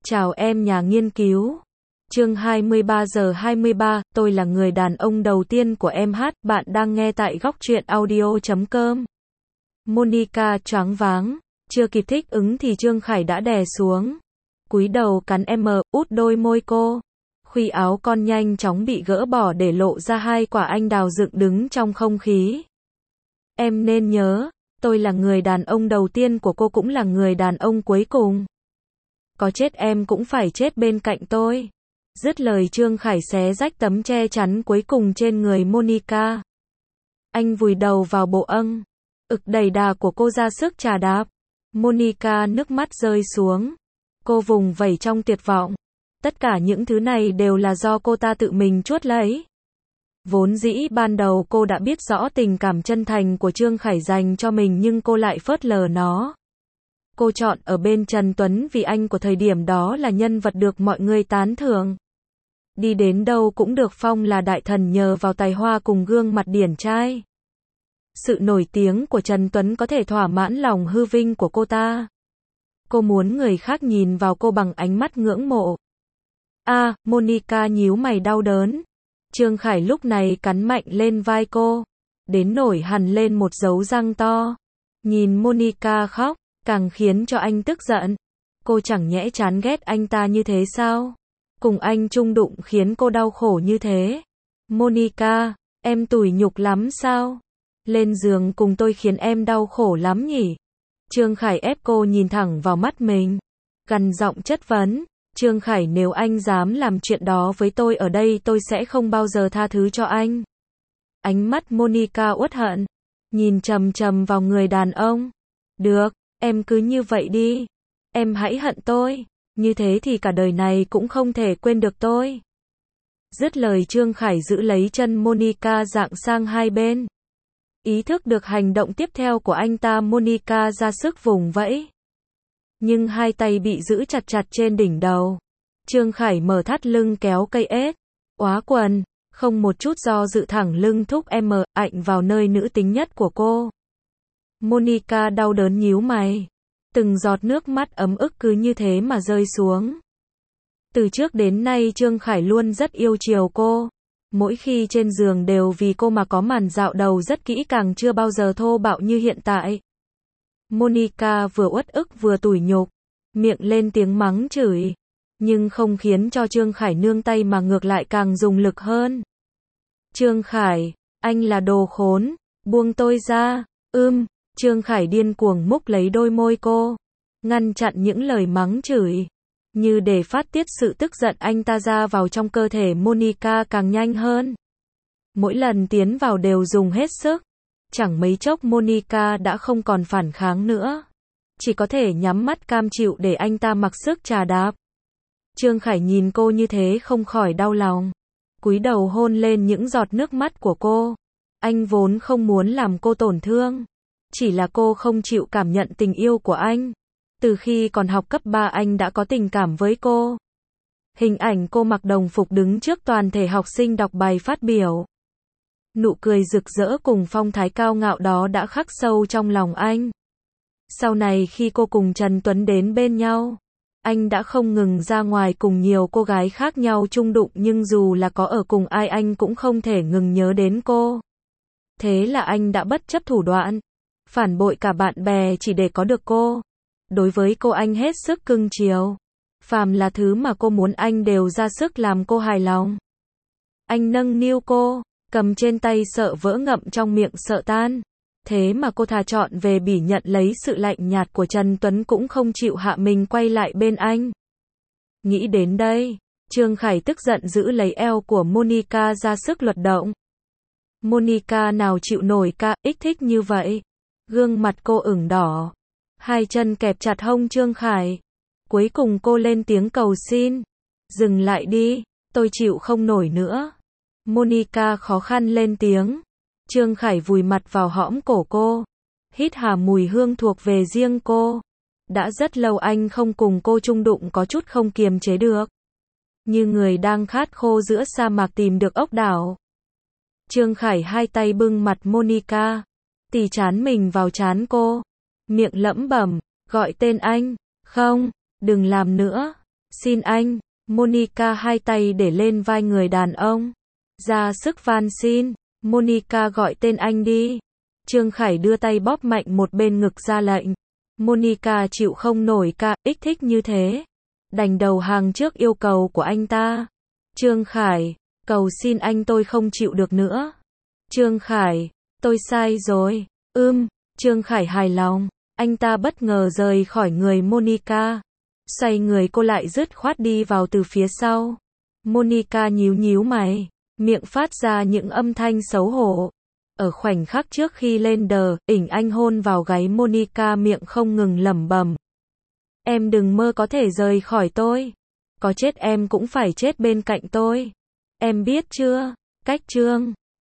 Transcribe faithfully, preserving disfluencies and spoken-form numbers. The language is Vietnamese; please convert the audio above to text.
Chào em nhà nghiên cứu. Chương hai mươi ba giờ hai mươi ba, tôi là người đàn ông đầu tiên của em hát, bạn đang nghe tại góc truyện audio chấm com. Monica choáng váng, chưa kịp thích ứng thì Trương Khải đã đè xuống. Cúi đầu cắn em, út đôi môi cô. Khuy áo con nhanh chóng bị gỡ bỏ để lộ ra hai quả anh đào dựng đứng trong không khí. Em nên nhớ, tôi là người đàn ông đầu tiên của cô, cũng là người đàn ông cuối cùng. Có chết em cũng phải chết bên cạnh tôi. Dứt lời Trương Khải xé rách tấm che chắn cuối cùng trên người Monica. Anh vùi đầu vào bộ âng ực đầy đà của cô, ra sức chà đạp. Monica nước mắt rơi xuống. Cô vùng vẫy trong tuyệt vọng. Tất cả những thứ này đều là do cô ta tự mình chuốt lấy. Vốn dĩ ban đầu cô đã biết rõ tình cảm chân thành của Trương Khải dành cho mình, nhưng cô lại phớt lờ nó. Cô chọn ở bên Trần Tuấn vì anh của thời điểm đó là nhân vật được mọi người tán thưởng. Đi đến đâu cũng được phong là đại thần nhờ vào tài hoa cùng gương mặt điển trai. Sự nổi tiếng của Trần Tuấn có thể thỏa mãn lòng hư vinh của cô ta. Cô muốn người khác nhìn vào cô bằng ánh mắt ngưỡng mộ. A, à, Monica nhíu mày đau đớn. Trương Khải lúc này cắn mạnh lên vai cô, đến nổi hằn lên một dấu răng to. Nhìn Monica khóc, càng khiến cho anh tức giận. Cô chẳng nhẽ chán ghét anh ta như thế sao? Cùng anh chung đụng khiến cô đau khổ như thế. Monica, em tủi nhục lắm sao? Lên giường cùng tôi khiến em đau khổ lắm nhỉ? Trương Khải ép cô nhìn thẳng vào mắt mình, gằn giọng chất vấn. Trương Khải, nếu anh dám làm chuyện đó với tôi ở đây, tôi sẽ không bao giờ tha thứ cho anh. Ánh mắt Monica uất hận, nhìn chằm chằm vào người đàn ông. Được, em cứ như vậy đi. Em hãy hận tôi, như thế thì cả đời này cũng không thể quên được tôi. Dứt lời Trương Khải giữ lấy chân Monica dạng sang hai bên. Ý thức được hành động tiếp theo của anh ta, Monica ra sức vùng vẫy. Nhưng hai tay bị giữ chặt chặt trên đỉnh đầu. Trương Khải mở thắt lưng kéo cây ếch, óa quần, không một chút do dự thẳng lưng thúc em ạnh vào nơi nữ tính nhất của cô. Monica đau đớn nhíu mày. Từng giọt nước mắt ấm ức cứ như thế mà rơi xuống. Từ trước đến nay Trương Khải luôn rất yêu chiều cô. Mỗi khi trên giường đều vì cô mà có màn dạo đầu rất kỹ càng, chưa bao giờ thô bạo như hiện tại. Monica vừa uất ức vừa tủi nhục, miệng lên tiếng mắng chửi, nhưng không khiến cho Trương Khải nương tay mà ngược lại càng dùng lực hơn. Trương Khải, anh là đồ khốn, buông tôi ra. Ưm, Trương Khải điên cuồng múc lấy đôi môi cô, ngăn chặn những lời mắng chửi. Như để phát tiết sự tức giận, anh ta ra vào trong cơ thể Monica càng nhanh hơn. Mỗi lần tiến vào đều dùng hết sức. Chẳng mấy chốc Monica đã không còn phản kháng nữa. Chỉ có thể nhắm mắt cam chịu để anh ta mặc sức chà đạp. Trương Khải nhìn cô như thế không khỏi đau lòng. Cúi đầu hôn lên những giọt nước mắt của cô. Anh vốn không muốn làm cô tổn thương. Chỉ là cô không chịu cảm nhận tình yêu của anh. Từ khi còn học cấp ba anh đã có tình cảm với cô. Hình ảnh cô mặc đồng phục đứng trước toàn thể học sinh đọc bài phát biểu. Nụ cười rực rỡ cùng phong thái cao ngạo đó đã khắc sâu trong lòng anh. Sau này khi cô cùng Trần Tuấn đến bên nhau, anh đã không ngừng ra ngoài cùng nhiều cô gái khác nhau chung đụng, nhưng dù là có ở cùng ai anh cũng không thể ngừng nhớ đến cô. Thế là anh đã bất chấp thủ đoạn, phản bội cả bạn bè chỉ để có được cô. Đối với cô anh hết sức cưng chiều. Phàm là thứ mà cô muốn anh đều ra sức làm cô hài lòng. Anh nâng niu cô, cầm trên tay sợ vỡ ngậm trong miệng sợ tan. Thế mà cô thà chọn về Bỉ nhận lấy sự lạnh nhạt của Trần Tuấn cũng không chịu hạ mình quay lại bên anh. Nghĩ đến đây, Trương Khải tức giận giữ lấy eo của Monica ra sức luật động. Monica nào chịu nổi ca ích thích như vậy. Gương mặt cô ửng đỏ. Hai chân kẹp chặt hông Trương Khải. Cuối cùng cô lên tiếng cầu xin. Dừng lại đi, tôi chịu không nổi nữa. Monica khó khăn lên tiếng. Trương Khải vùi mặt vào hõm cổ cô, hít hà mùi hương thuộc về riêng cô. Đã rất lâu anh không cùng cô chung đụng, có chút không kiềm chế được. Như người đang khát khô giữa sa mạc tìm được ốc đảo. Trương Khải hai tay bưng mặt Monica, tì trán mình vào trán cô, miệng lẩm bẩm, gọi tên anh. Không, đừng làm nữa. Xin anh. Monica hai tay để lên vai người đàn ông. Ra sức van xin. Monica gọi tên anh đi. Trương Khải đưa tay bóp mạnh một bên ngực ra lệnh. Monica chịu không nổi ca ích thích như thế. Đành đầu hàng trước yêu cầu của anh ta. Trương Khải, cầu xin anh, tôi không chịu được nữa. Trương Khải, tôi sai rồi. Ưm, Trương Khải hài lòng. Anh ta bất ngờ rời khỏi người Monica. Xoay người cô lại dứt khoát đi vào từ phía sau. Monica nhíu nhíu mày, miệng phát ra những âm thanh xấu hổ. Ở khoảnh khắc trước khi lên đờ, ỉnh anh hôn vào gáy Monica, miệng không ngừng lẩm bẩm. Em đừng mơ có thể rời khỏi tôi. Có chết em cũng phải chết bên cạnh tôi. Em biết chưa? Cách chương